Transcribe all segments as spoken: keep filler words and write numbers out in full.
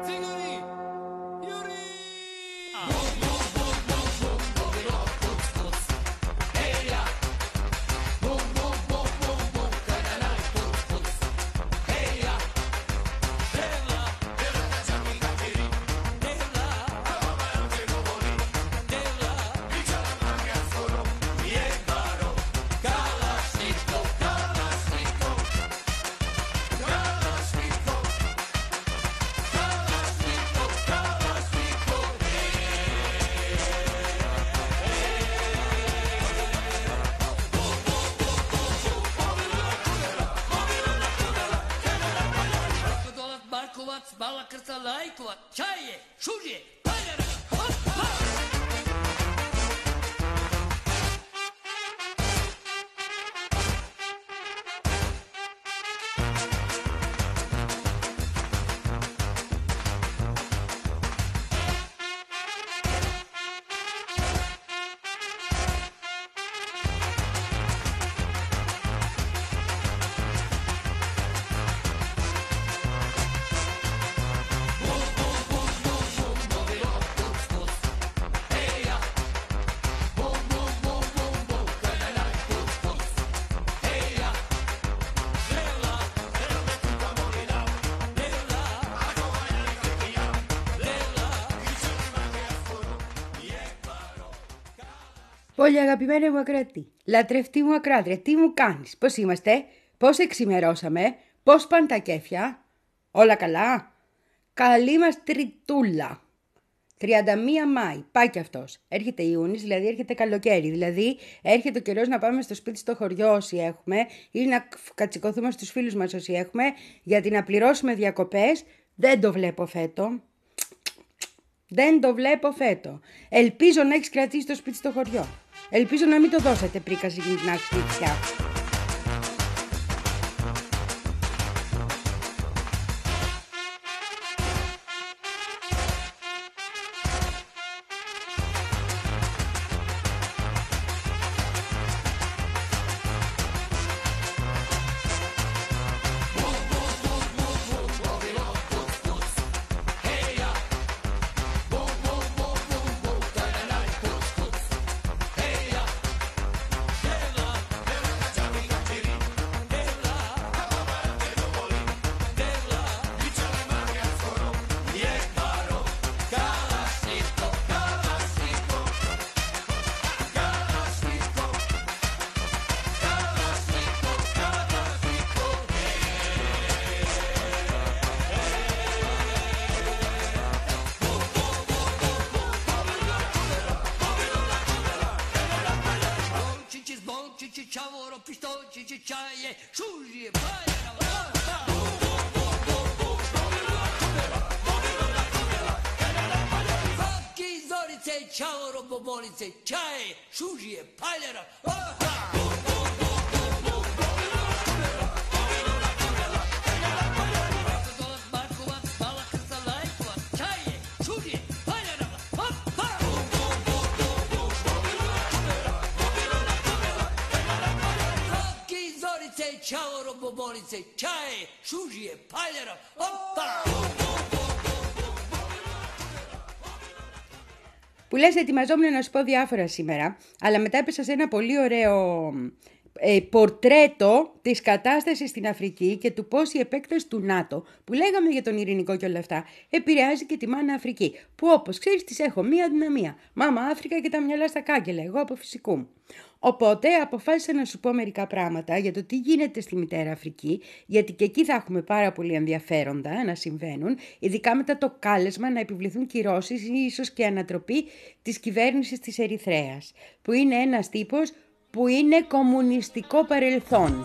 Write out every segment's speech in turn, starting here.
Bala krca lajkova, čaje, šužje, paljara, hop, hop! Πολύ αγαπημένη μου ακροατή, λατρευτή μου ακράτρια, τι μου κάνεις, πώς είμαστε, πώς εξημερώσαμε, πώς πάνε τα κέφια, όλα καλά, καλή μας τριτούλα. τριάντα μία Μάη, πάει κι αυτός, έρχεται Ιούνις, δηλαδή έρχεται καλοκαίρι, δηλαδή έρχεται ο καιρός να πάμε στο σπίτι στο χωριό όσοι έχουμε ή να κατσικωθούμε στους φίλους μας όσοι έχουμε, γιατί να πληρώσουμε διακοπές, δεν το βλέπω φέτο. Δεν το βλέπω φέτο. Ελπίζω να έχεις κρατήσει το σπίτι στο χωριό. Ελπίζω να μην το δώσετε πρίκαση για την άξιτσιά. Ciao, bobolice, čaje, šužije, paljara, Ciao, bobolice, čaje, šužije, paljara, opa! Που λες ετοιμαζόμουν να σου πω διάφορα σήμερα, αλλά μετά έπεσα σε ένα πολύ ωραίο ε, πορτρέτο της κατάστασης στην Αφρική και του πώς η επέκταση του ΝΑΤΟ, που λέγαμε για τον ειρηνικό και όλα αυτά, επηρεάζει και τη μάνα Αφρική, που όπως ξέρεις της έχω μία δυναμία, μάμα Αφρικα και τα μυαλά στα κάγκελα, εγώ από φυσικού μου. Οπότε αποφάσισα να σου πω μερικά πράγματα για το τι γίνεται στη Μητέρα Αφρική, γιατί και εκεί θα έχουμε πάρα πολύ ενδιαφέροντα να συμβαίνουν, ειδικά μετά το κάλεσμα να επιβληθούν κυρώσεις ή ίσως και ανατροπή της κυβέρνησης της Ερυθρέας, που είναι ένας τύπος που είναι κομμουνιστικό παρελθόν.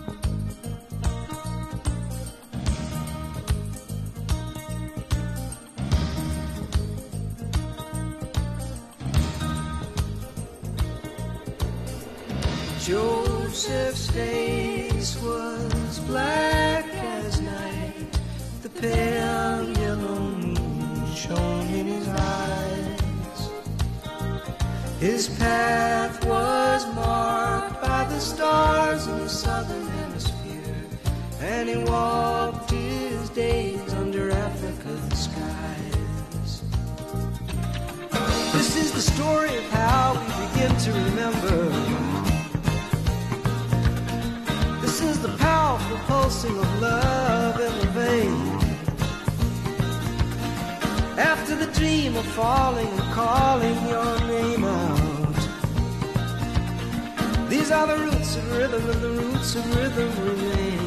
Joseph's face was black as night. The pale yellow moon shone in his eyes. His path was marked by the stars in the southern hemisphere, and he walked his days under Africa's sky. story of how we begin to remember. This is the powerful pulsing of love in the vein. After the dream of falling and calling your name out, these are the roots of rhythm, and the roots of rhythm remain.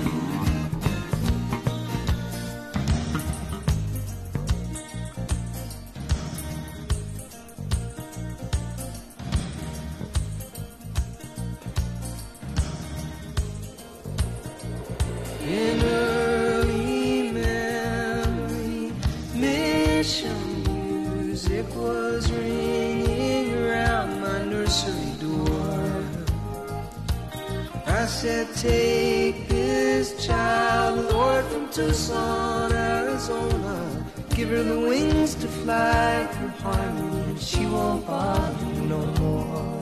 In early memory, mission music was ringing around my nursery door. I said, take this child, Lord, from Tucson, Arizona. Give her the wings to fly through harmony, and she won't bother you no more.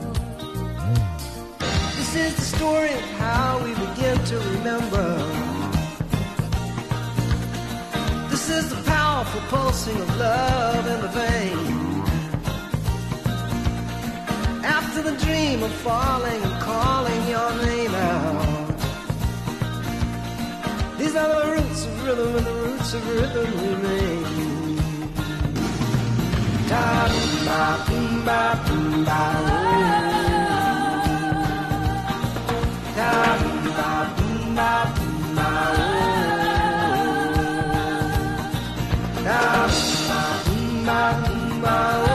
This is the story of how we begin to remember. This is the powerful pulsing of love in the vein. After the dream of falling and calling your name out, these are the roots of rhythm, and the roots of rhythm remain. Da boom ba boom ba boom ba da boom ba boom ba boom ba da boom ba boom ba boom ba.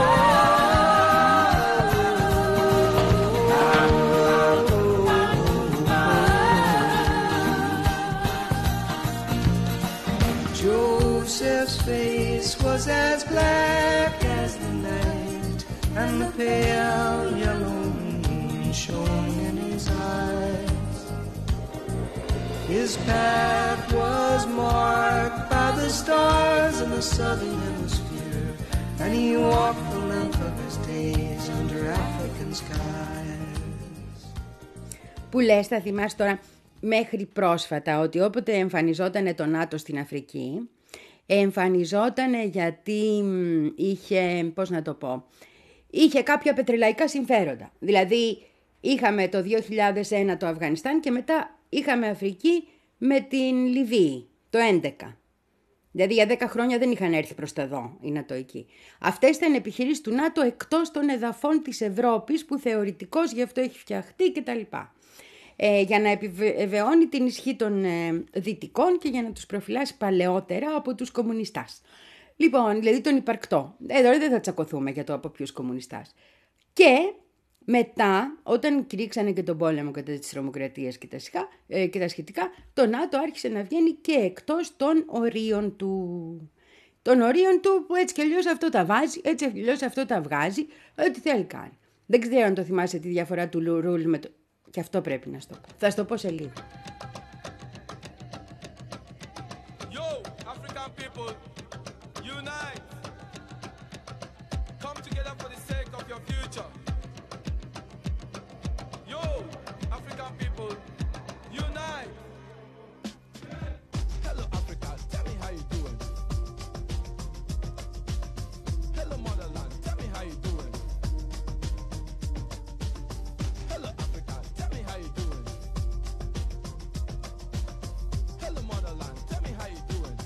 Joseph's face was as black as the night, and the pale yellow moon shone in his eyes. His path was marked by the stars in the southern hemisphere, and he walked the length of his days under African skies. Που λες, θα θυμάσαι τώρα μέχρι πρόσφατα ότι όποτε εμφανιζόταν το ΝΑΤΟ στην Αφρική, εμφανιζόταν γιατί είχε, πώς να το πω, είχε κάποια πετρελαϊκά συμφέροντα. Δηλαδή είχαμε το δύο χιλιάδες ένα το Αφγανιστάν και μετά είχαμε Αφρική με την Λιβύη το έντεκα. Δηλαδή για δέκα χρόνια δεν είχαν έρθει προς τα εδώ οι νατοικοί. Αυτές ήταν επιχειρήσεις του ΝΑΤΟ εκτός των εδαφών της Ευρώπης που θεωρητικώς γι' αυτό έχει φτιαχτεί κτλ. Ε, για να επιβεβαιώνει την ισχύ των ε, δυτικών και για να τους προφυλάσει παλαιότερα από τους κομμουνιστάς. Λοιπόν, δηλαδή τον υπαρκτό. Εδώ δεν θα τσακωθούμε για το από ποιους κομμουνιστάς. Και μετά, όταν κηρύξανε και τον πόλεμο κατά της τρομοκρατίας και τα, σχά, ε, και τα σχετικά, το ΝΑΤΟ άρχισε να βγαίνει και εκτός των ορίων του. Των ορίων του που έτσι κι αλλιώς αυτό τα βάζει, έτσι κι αλλιώς αυτό τα βγάζει, ό,τι θέλει κάνει. Δεν ξέρω αν το θυμάσαι τη διαφορά του ρουλ με το... Και αυτό πρέπει να στο πω. Θα στο πω σε λίγο. Yo, African people, unite. Come together for the sake of your future. Yo, African people, unite. Hello, Africa, tell me how you doing. Hello, motherland, tell me how you doing. Hello, Africa, tell me how you doing. Hello, motherland, tell me how you doing.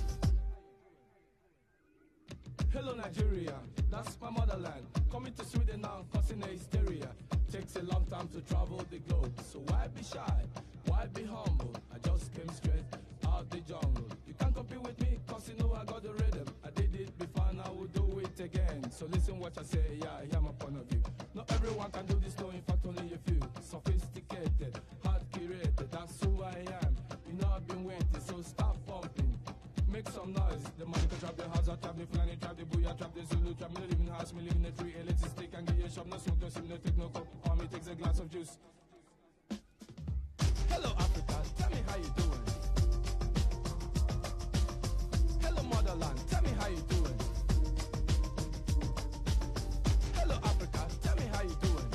Hello, Nigeria, that's my motherland. Coming to Sweden now, causing a hysteria. Takes a long time to travel the globe, so why be shy? Why be humble? I just came straight out the jungle. You can't compete with me, cause you know I got the rhythm. I did it before and I will do it again. So listen what I say, yeah, hear my point of view. Not everyone can do this, no, in fact only a few. Sophisticated, hard curated, that's who I am. You know I've been waiting, so stop pumping. Make some noise. The money can trap the house, I trap the flanny, trap the booyah, trap the Zulu, trap me, live in the house, me live in the tree, electric stick and get a shop, no smoke, no sim, no take no coke. Army takes a glass of juice. Hello Africa, tell me how you doing. Hello motherland, tell me how you doing. Hello Africa, tell me how you doing.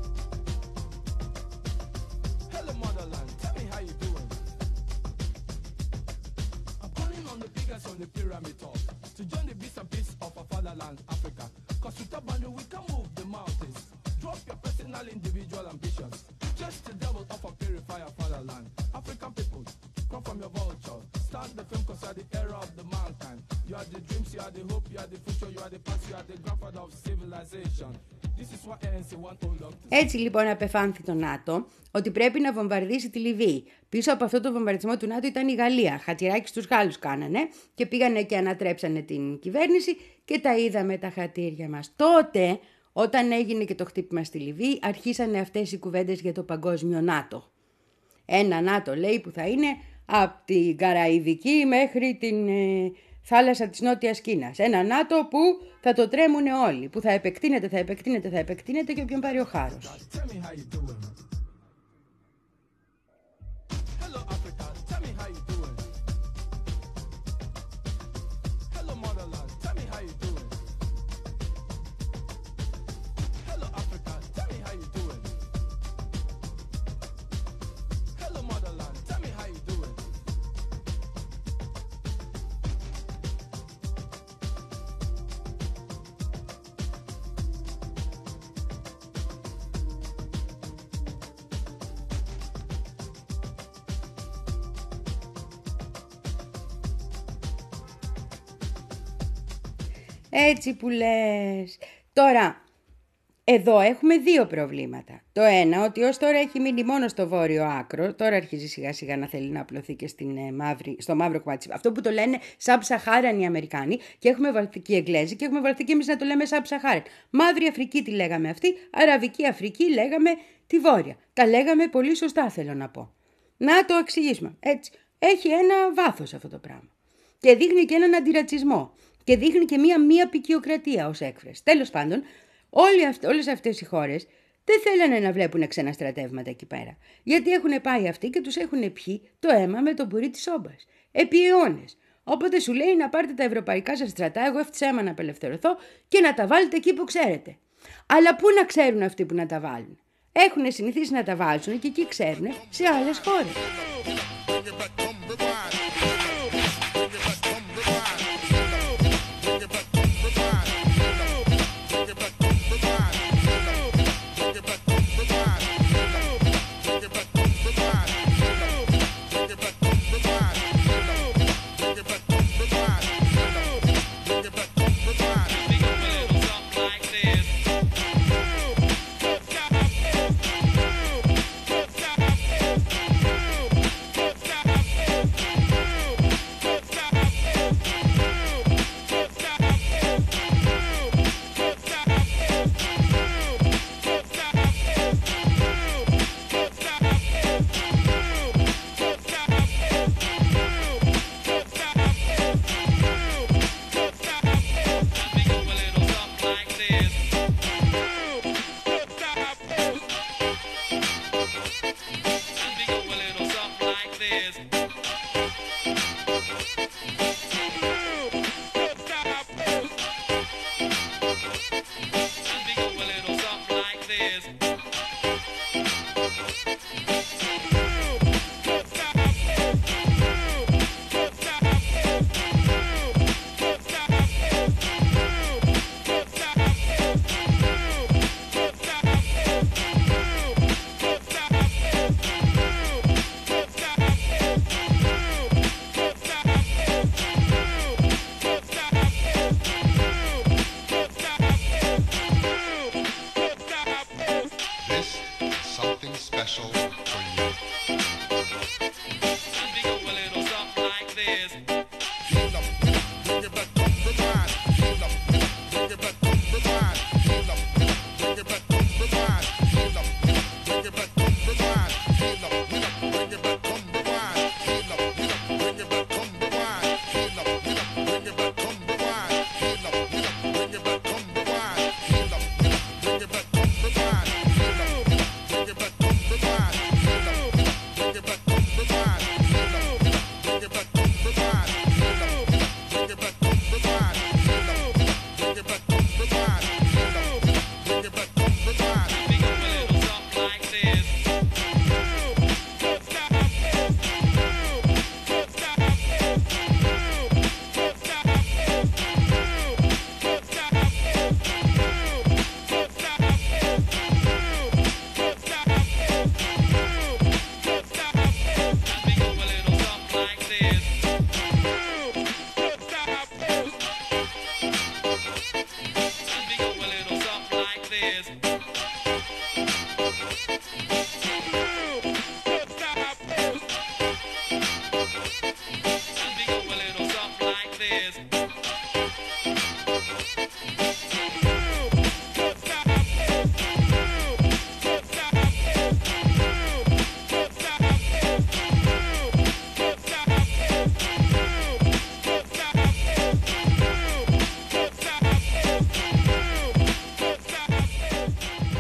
Hello motherland, tell me how you doing. I'm calling on the biggest on the pyramid top to join the beast and peace of our fatherland, Africa. Cause with a boundary we can move the mountains. all individual ambitions. Just the devil of a purifier fatherland. African people, come from your vulture. Start the film cause you are the era of the mankind. You are the dreams, you are the hope, you are the future, you are the past, you are the grandfather of civilization. This is what N C want to look. Έτσι λοιπόν απεφάνθη το ΝΑΤΟ ότι πρέπει να βομβαρδίσει τη Λιβύη. Πίσω από αυτό το βομβαρδισμό του ΝΑΤΟ ήταν η Γαλλία. Χατηράκι στους Γάλλους κάνανε και πήγανε και ανατρέψανε την κυβέρνηση και τα είδαμε τα χατήρια μας. Τότε, όταν έγινε και το χτύπημα στη Λιβύη, αρχίσανε αυτές οι κουβέντες για το παγκόσμιο ΝΑΤΟ. Ένα ΝΑΤΟ λέει που θα είναι από την Καραϊβική μέχρι την ε, θάλασσα της Νότιας Κίνας. Ένα ΝΑΤΟ που θα το τρέμουνε όλοι, που θα επεκτείνεται, θα επεκτείνεται, θα επεκτείνεται και όποιον πάρει ο χάρος. Έτσι που λες. Τώρα, εδώ έχουμε δύο προβλήματα. Το ένα, ότι ως τώρα έχει μείνει μόνο στο βόρειο άκρο, τώρα αρχίζει σιγά σιγά να θέλει να απλωθεί και στην, ε, μαύρη, στο μαύρο κομμάτι. Αυτό που το λένε Σαμπ-Σαχάραν οι Αμερικάνοι και έχουμε βαλθεί και οι Εγγλέζοι και έχουμε βαλθεί και εμείς να το λέμε Σαμπ-Σαχάραν. Μαύρη Αφρική τη λέγαμε αυτή, Αραβική Αφρική λέγαμε τη βόρεια. Τα λέγαμε πολύ σωστά θέλω να πω. Να το εξηγήσουμε. Έτσι, έχει ένα βάθος αυτό το πράγμα. Και δείχνει και έναν αντιρατσισμό. Και δείχνει και μία μία ποικιοκρατία ως έκφραση. Τέλος πάντων, όλες αυτές οι χώρες δεν θέλανε να βλέπουν ξένα στρατεύματα εκεί πέρα. Γιατί έχουν πάει αυτοί και τους έχουν πιει το αίμα με τον πουρί της όμπας. Επί αιώνες. Οπότε σου λέει να πάρετε τα ευρωπαϊκά σας στρατά, εγώ έφτιαξα αίμα να απελευθερωθώ και να τα βάλετε εκεί που ξέρετε. Αλλά πού να ξέρουν αυτοί που να τα βάλουν. Έχουν συνηθίσει να τα βάλουν και εκεί ξέρουν σε άλλες χώρες.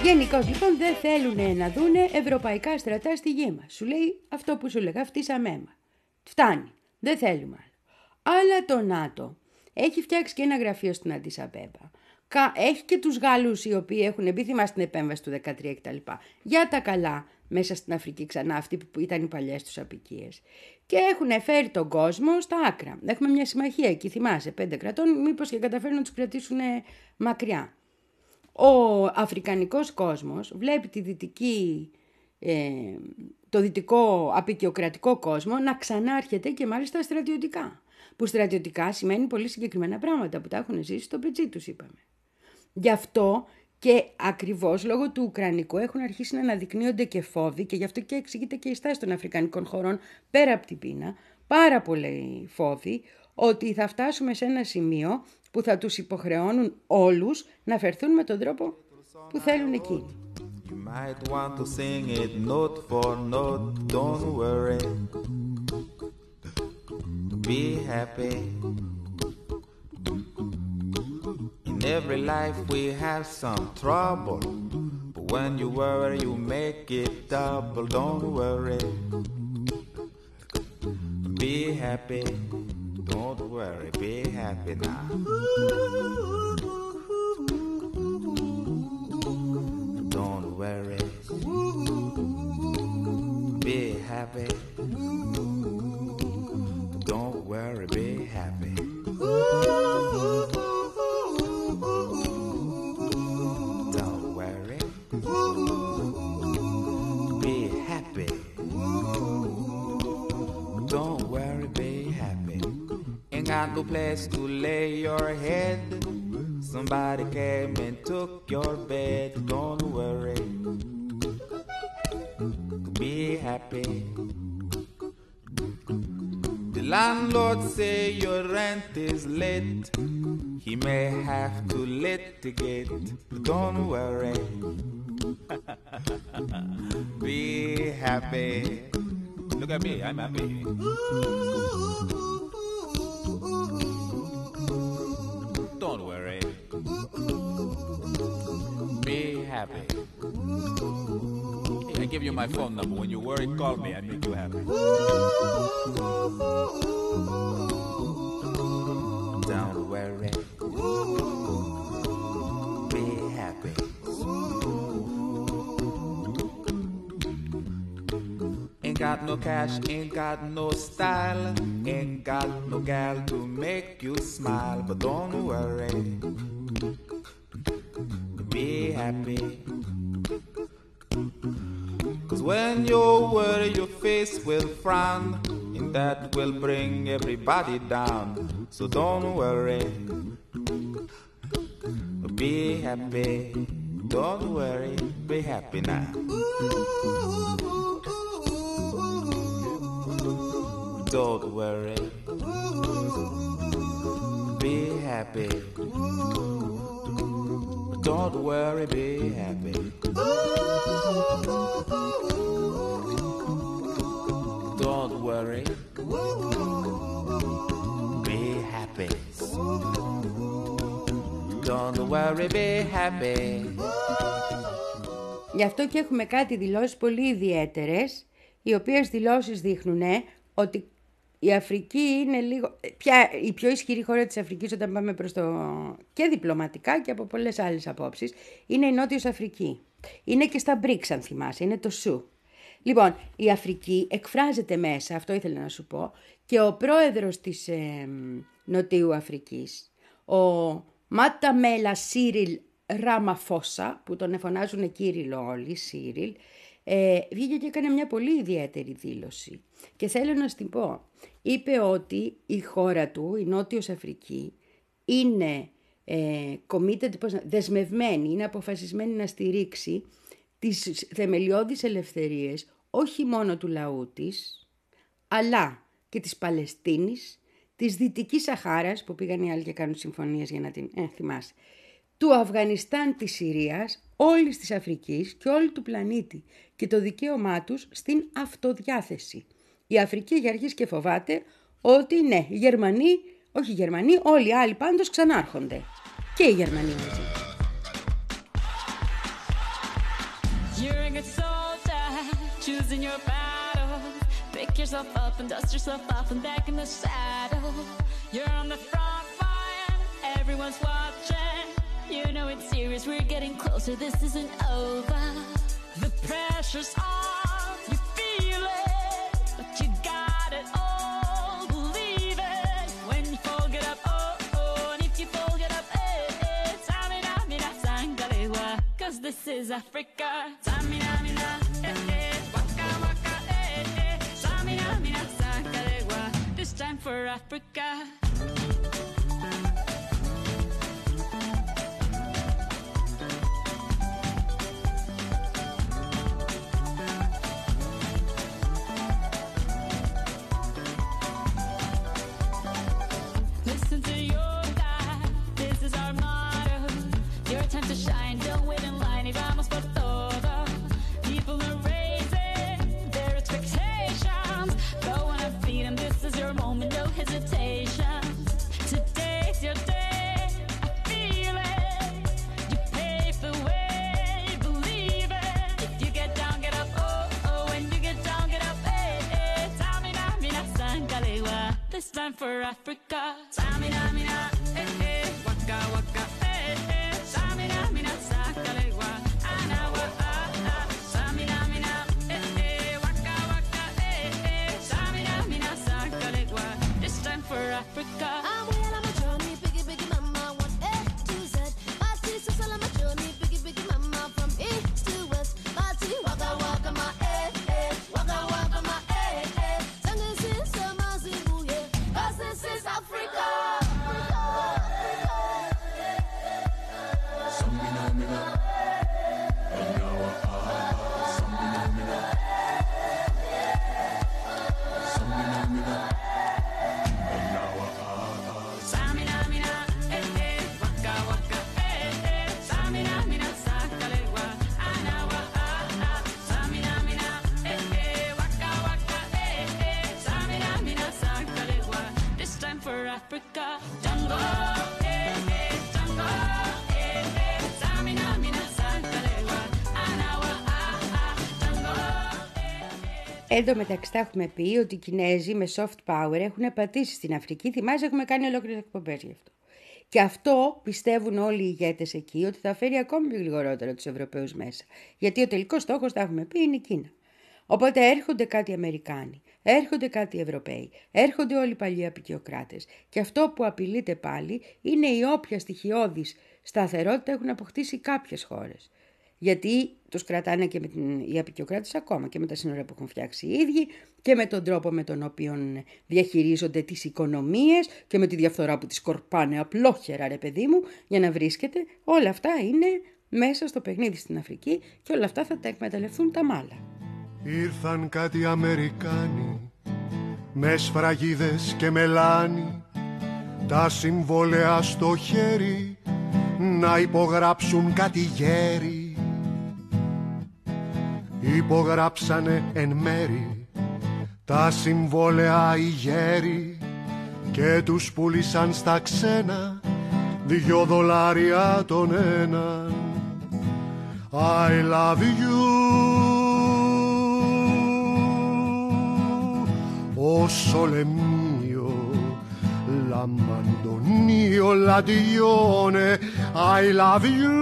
Γενικώς λοιπόν δεν θέλουν να δούνε ευρωπαϊκά στρατά στη γη μας. Σου λέει αυτό που σου λέγα, φτύσαμε αίμα. Φτάνει, δεν θέλουμε άλλο. Αλλά το ΝΑΤΟ έχει φτιάξει και ένα γραφείο στην Αντίς Αμπέμπα. Έχει και τους Γάλλους οι οποίοι έχουν μπει, θυμάστε στην επέμβαση του δεκατρία κτλ. Για τα καλά μέσα στην Αφρική ξανά, αυτοί που ήταν οι παλιές τους απικίες. Και έχουν φέρει τον κόσμο στα άκρα. Έχουμε μια συμμαχία εκεί, θυμάσαι, πέντε κρατών, μήπως και καταφέρουν να τους κρατήσουν μακριά. Ο αφρικανικός κόσμος βλέπει τη δυτική, ε, το δυτικό απικιοκρατικό κόσμο να ξανάρχεται και μάλιστα στρατιωτικά. Που στρατιωτικά σημαίνει πολύ συγκεκριμένα πράγματα που τα έχουν ζήσει στο πετσί τους, είπαμε. Γι' αυτό και ακριβώς λόγω του Ουκρανικού έχουν αρχίσει να αναδεικνύονται και φόβοι και γι' αυτό και εξηγείται και η στάση των αφρικανικών χωρών πέρα από την πείνα, πάρα πολλοί φόβοι ότι θα φτάσουμε σε ένα σημείο που θα τους υποχρεώνουν όλους να φερθούν με τον τρόπο που θέλουν εκείνοι. You might want to sing it note for note, don't worry. Be happy. In every life we have some trouble, but when you worry you make it double, don't worry. Be happy. Don't worry, be happy now. Don't worry. Be happy. Don't worry, be happy. Don't worry. Be happy. Don't worry, be happy. Ain't got no place to lay your head. Somebody came and took your bed. Don't worry. Be happy. The landlord say your rent is late. He may have to litigate. Don't worry. Be happy. Look at me, I'm happy. Don't worry. Be happy. I give you my phone number. When you worry, call me. I make you happy. Don't worry. Be happy. Ain't got no cash, ain't got no style, ain't got no gal to make you smile, but don't worry. Be happy. Cause when you worry your face will frown, and that will bring everybody down. So don't worry. Be happy. Don't worry. Be happy now. Don't worry. Be happy. Don't worry, be happy. Don't worry. Be happy. Don't worry, be happy. Γι' αυτό και έχουμε κάτι δηλώσεις πολύ ιδιαίτερες, οι οποίες δηλώσεις δείχνουν ότι η Αφρική είναι λίγο, πια η πιο ισχυρή χώρα της Αφρικής όταν πάμε προς το και διπλωματικά και από πολλές άλλες απόψεις, είναι η Νότιος Αφρική. Είναι και στα μπρικς αν θυμάσαι, είναι το Σου. Λοιπόν, η Αφρική εκφράζεται μέσα, αυτό ήθελα να σου πω, και ο πρόεδρος της ε, Νοτιού Αφρικής, ο Ματαμέλα Σίριλ Ραμαφόσα, που τον εφωνάζουν Κύριλο όλοι, Σίριλ, ε, βγήκε και έκανε μια πολύ ιδιαίτερη δήλωση. Και θέλω να σου την πω. Είπε ότι η χώρα του, η Νότιος Αφρική, είναι ε, committed, πώς, δεσμευμένη, είναι αποφασισμένη να στηρίξει τις θεμελιώδεις ελευθερίες, όχι μόνο του λαού της, αλλά και της Παλαιστίνης, της Δυτικής Σαχάρας, που πήγαν οι άλλοι και κάνουν συμφωνίες για να την ε, θυμάσαι, του Αφγανιστάν, της Συρίας, όλης της Αφρικής και όλου του πλανήτη και το δικαίωμά τους στην αυτοδιάθεση. Η Αφρική έχει αρχίσει και φοβάται ότι ναι, οι Γερμανοί, όχι οι Γερμανοί, όλοι οι άλλοι πάντως ξανάρχονται. Και οι Γερμανοί μαζί. You're a good soldier, choosing your battle. Pick yourself up and dust yourself off and back in the saddle. You're on the front line, everyone's watching. You know it's serious, we're getting closer, this isn't over. The pressure's on, you feel it, but you got it all, believe it. When you fall, get up, oh, oh, and if you fall, get up, eh, eh. Samina, mina, sangalewa, cause this is Africa. Samina, mina, eh, eh, waka, waka, eh, eh. Samina, mina, sangalewa, this time for Africa. Listen to your God, this is our motto. Your time to shine, don't wait in line, y vamos por todo. People are raising their expectations. Go on and feed them, this is your moment, no hesitation. Today's your day, I feel it. You pave the way, believe it. If you get down, get up, oh, oh. When you get down, get up, eh, eh. Samina, mina, sangalewa, this time for Africa. Samina, mina, eh, eh. Waka, waka, eh, eh. Samina, mina, sangalewa, anawa, ah, ah. Samina, mina, eh, eh. Waka, waka, eh, eh. Samina, mina, sangalewa, this time for Africa. I'm way on my journey, biggie, biggie, mama, one A to Z. Party, so all on my journey, biggie, biggie, mama, from east to west. Party, waka, waka, my eh, eh, waka, waka, my eh, eh. Singing, sing, some Zimbabwe, yeah, 'cause this is Africa. Samina, mina, eh, eh. Waka, waka, eh, eh. Samina, mina, sangalewa, anawa, ah, ah. Samina, mina, eh, eh. Waka, waka, eh, eh. Samina, mina, sangalewa, this time for Africa. Jungle, eh, eh. Jungle, eh, eh. Samina, mina, sangalewa, anawa, ah, ah. Jungle, eh, eh. Εδώ μεταξύ τα έχουμε πει ότι οι Κινέζοι με soft power έχουν πατήσει στην Αφρική. Θυμάσαι, έχουμε κάνει ολόκληρες εκπομπές γι' αυτό. Και αυτό πιστεύουν όλοι οι ηγέτες εκεί, ότι θα φέρει ακόμη πιο γρηγορότερα τους Ευρωπαίους μέσα. Γιατί ο τελικός στόχος, τα έχουμε πει, είναι η Κίνα. Οπότε έρχονται κάτι Αμερικάνοι, έρχονται κάτι Ευρωπαίοι, έρχονται όλοι οι παλιοί απικιοκράτες. Και αυτό που απειλείται πάλι είναι η όποια στοιχειώδης σταθερότητα έχουν αποκτήσει κάποιες χώρες. Γιατί τους κρατάνε και με την, οι απικιοκράτες ακόμα και με τα σύνορα που έχουν φτιάξει οι ίδιοι και με τον τρόπο με τον οποίο διαχειρίζονται τις οικονομίες και με τη διαφθορά που τις κορπάνε απλόχερα, ρε παιδί μου, για να βρίσκεται. Όλα αυτά είναι μέσα στο παιχνίδι στην Αφρική και όλα αυτά θα τα εκμεταλλευτούν τα μάλα. Ήρθαν κάτι Αμερικάνοι με σφραγίδες και μελάνι, τα συμβόλαια στο χέρι να υπογράψουν κάτι γέροι. Υπογράψανε εν μέρη τα συμβόλαια οι γέροι και τους πουλήσαν στα ξένα δυο δολάρια τον έναν. I love you, o sole mio, la mandonio, la dione, I love you,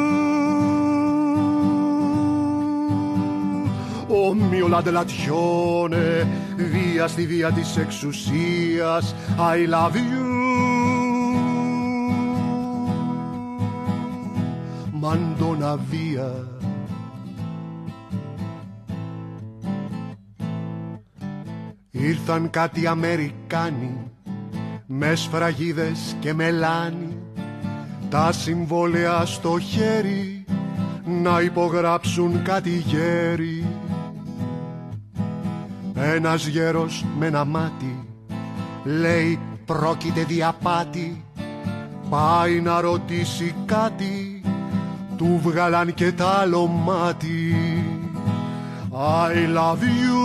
o mio ladellatione, via στη βία της εξουσίας, I love you, mandona via. Ήρθαν κάτι Αμερικάνοι με σφραγίδες και μελάνι, τα συμβόλαια στο χέρι να υπογράψουν κάτι γέροι. Ένας γέρος με ένα μάτι λέει πρόκειται διαπάτη, πάει να ρωτήσει κάτι, του βγάλαν και τ' άλλο μάτι. I love you,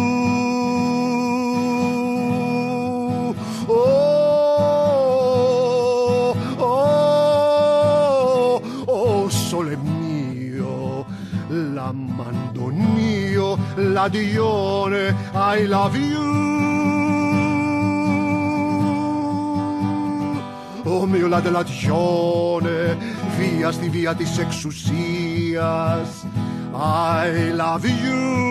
oh, oh, oh, sole mio, la ragione, I love you. Oh mio ladelagione, via στη βία της εξουσίας, I love you.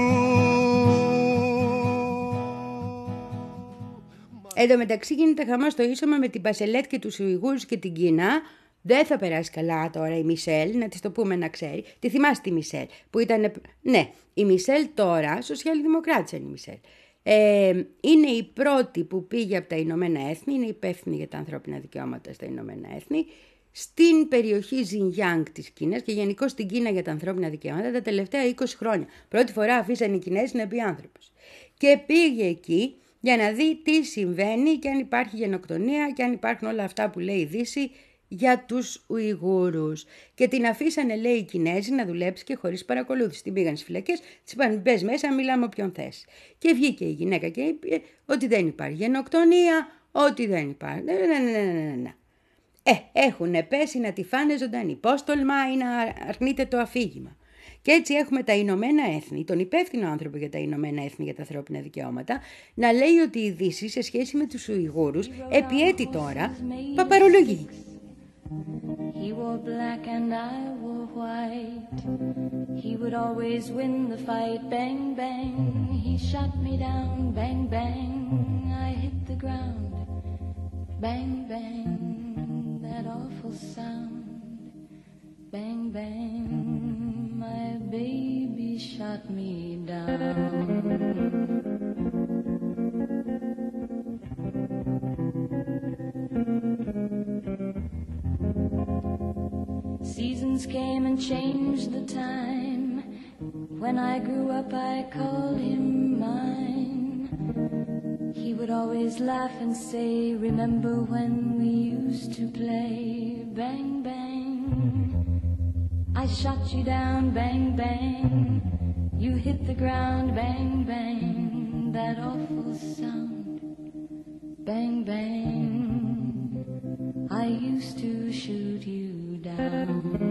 Εν τω μεταξύ γίνεται χαμός στο ίσωμα με την Μπασελέτ και τους Ουιγούρους και την Κίνα. Δεν θα περάσει καλά τώρα η Μισελ, να της το πούμε να ξέρει. Τη θυμάστε τη Μισελ που ήταν... Ναι, η Μισελ τώρα, σοσιαλδημοκράτησα είναι η Μισελ. Ε, είναι η πρώτη που πήγε από τα Ηνωμένα Έθνη, είναι υπεύθυνη για τα ανθρώπινα δικαιώματα στα Ηνωμένα Έθνη, στην περιοχή Ζινγιάνγκ της Κίνας και γενικώς στην Κίνα για τα ανθρώπινα δικαιώματα τα τελευταία είκοσι χρόνια. Πρώτη φορά αφήσαν οι Κινέζοι να μπει άνθρωπος. Και πήγε εκεί για να δει τι συμβαίνει και αν υπάρχει γενοκτονία και αν υπάρχουν όλα αυτά που λέει η Δύση για τους Ουιγούρους. Και την αφήσανε, λέει, οι Κινέζοι να δουλέψει και χωρίς παρακολούθηση. Την πήγαν στις φυλακές, της είπαν μπες μέσα, μιλάμε όποιον θες. Και βγήκε η γυναίκα και είπε ότι δεν υπάρχει γενοκτονία, ότι δεν υπάρχει. Ναι, ναι, ναι, ναι, ναι. Ε, έχουν πέσει να τη φάνε ζωντανή. Πώς τολμάει να αρνείται το αφήγημα. Και έτσι έχουμε τα Ηνωμένα Έθνη, τον υπεύθυνο άνθρωπο για τα Ηνωμένα Έθνη για τα ανθρώπινα δικαιώματα, να λέει ότι η Δύση σε σχέση με τους Ουιγούρους επί έτη τώρα παπαρολογεί. He wore black and I wore white. He would always win the fight. Bang, bang. He shot me down. Bang, bang. I hit the ground. Bang, bang. That awful sound. Bang, bang. My baby shot me down. Seasons came and changed the time. When I grew up, I called him mine. He would always laugh and say, remember when we used to play? Bang, bang. I shot you down, bang, bang. You hit the ground, bang, bang. That awful sound, bang, bang. I used to shoot you down.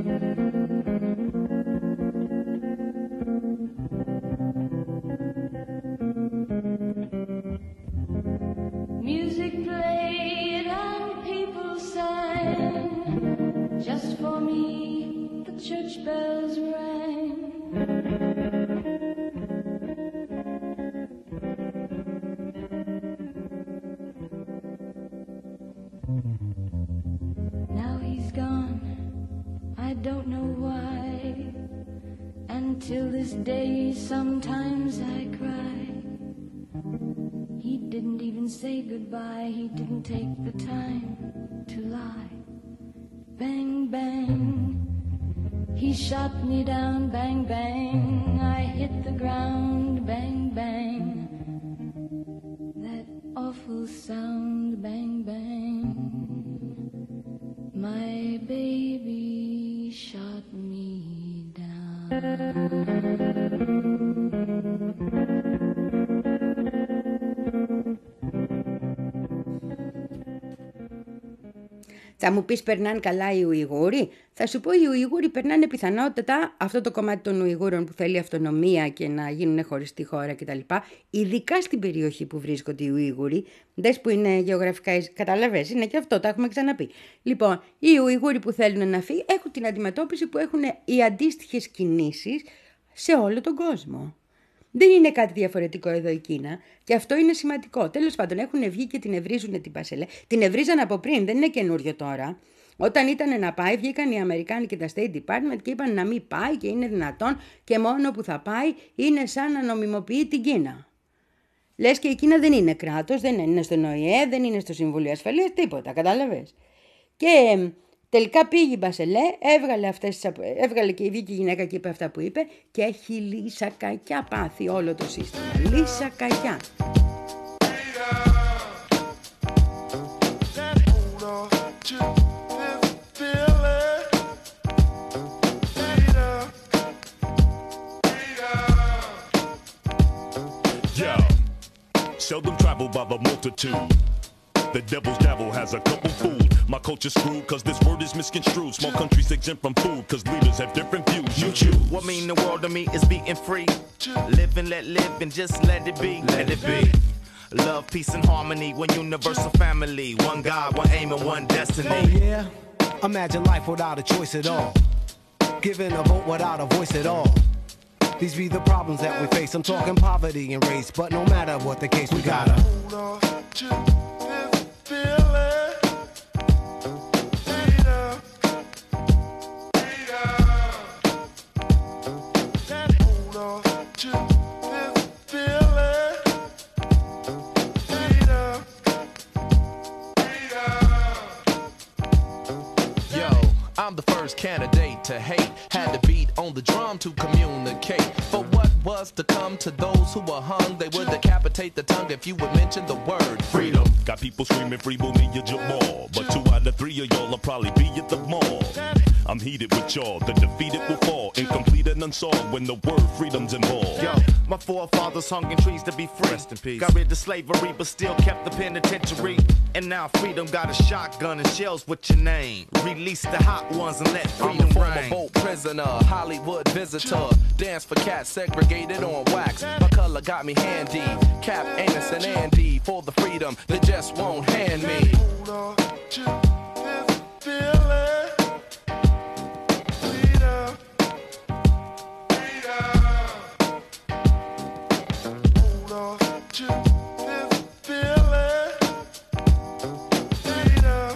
Music played and people sang. Just for me, the church bells rang. Now he's gone, I don't know why. Until this day, sometimes I cry. He didn't even say goodbye, he didn't take the time to lie. Bang, bang, he shot me down, bang, bang. I hit the ground, bang, bang. That awful sound, bang, bang. My baby shot me down. Θα μου πεις περνάνε καλά οι Ουιγούροι. Θα σου πω οι Ουιγούροι περνάνε πιθανότατα αυτό το κομμάτι των Ουιγούρων που θέλει αυτονομία και να γίνουν χωριστή χώρα κτλ. Ειδικά στην περιοχή που βρίσκονται οι Ουιγούροι. Δες που είναι γεωγραφικά, καταλαβες, είναι και αυτό, τα έχουμε ξαναπεί. Λοιπόν, οι Ουιγούροι που θέλουν να φύγουν έχουν την αντιμετώπιση που έχουν οι αντίστοιχες κινήσεις σε όλο τον κόσμο. Δεν είναι κάτι διαφορετικό εδώ η Κίνα και αυτό είναι σημαντικό. Τέλος πάντων, έχουν βγει και την ευρίζουν την Μπασελέ. Την ευρίζαν από πριν, δεν είναι καινούριο τώρα. Όταν ήταν να πάει, βγήκαν οι Αμερικάνοι και τα State Department και είπαν να μην πάει και είναι δυνατόν και μόνο που θα πάει είναι σαν να νομιμοποιεί την Κίνα. Λες και η Κίνα δεν είναι κράτος, δεν είναι στον Ο Ε Ε, δεν είναι στο Συμβούλιο Ασφαλείας, τίποτα, κατάλαβες. Και τελικά πήγε η Μπασελέ, έβγαλε, αυτές, έβγαλε και βγήκε η γυναίκα και είπε αυτά που είπε και έχει λύσα κακιά πάθει όλο το σύστημα. Λύσα κακιά. Seldom traveled by the multitude. The devil's devil has a couple fools. My culture's screwed cause this word is misconstrued. Small countries exempt from food cause leaders have different views. You choose. What mean the world to me is being free. Live and let live and just let it be. Let it be. Love, peace, and harmony. One universal family. One God, one aim, and one destiny. Oh yeah? Imagine life without a choice at all. Giving a vote without a voice at all. These be the problems that we face. I'm talking poverty and race, but no matter what the case, we gotta hold on to this feeling. Freedom, freedom. Hold on to this feeling. Freedom, freedom. Yo, I'm the first candidate to hate. Had to beat on the drum to communicate. For what was to come to those who were hung, they would decapitate the tongue if you would mention the word freedom. Got people screaming free Mumia Jamal, but two out of three of y'all will probably be at the mall. I'm heated with y'all, the defeated will fall, incomplete and unsolved when the word freedom's involved. Yo, my forefathers hung in trees to be free. Rest in peace. Got rid of slavery, but still kept the penitentiary. And now freedom got a shotgun and shells with your name. Release the hot ones and let freedom I'm a former reign. boat prisoner, Hollywood visitor. Dance for cats segregated on wax. My color got me handy. Cap, Amos, and Andy for the freedom they just won't hand me. Hold on to this feeling. Freedom, freedom. Hold on to this feeling. Freedom,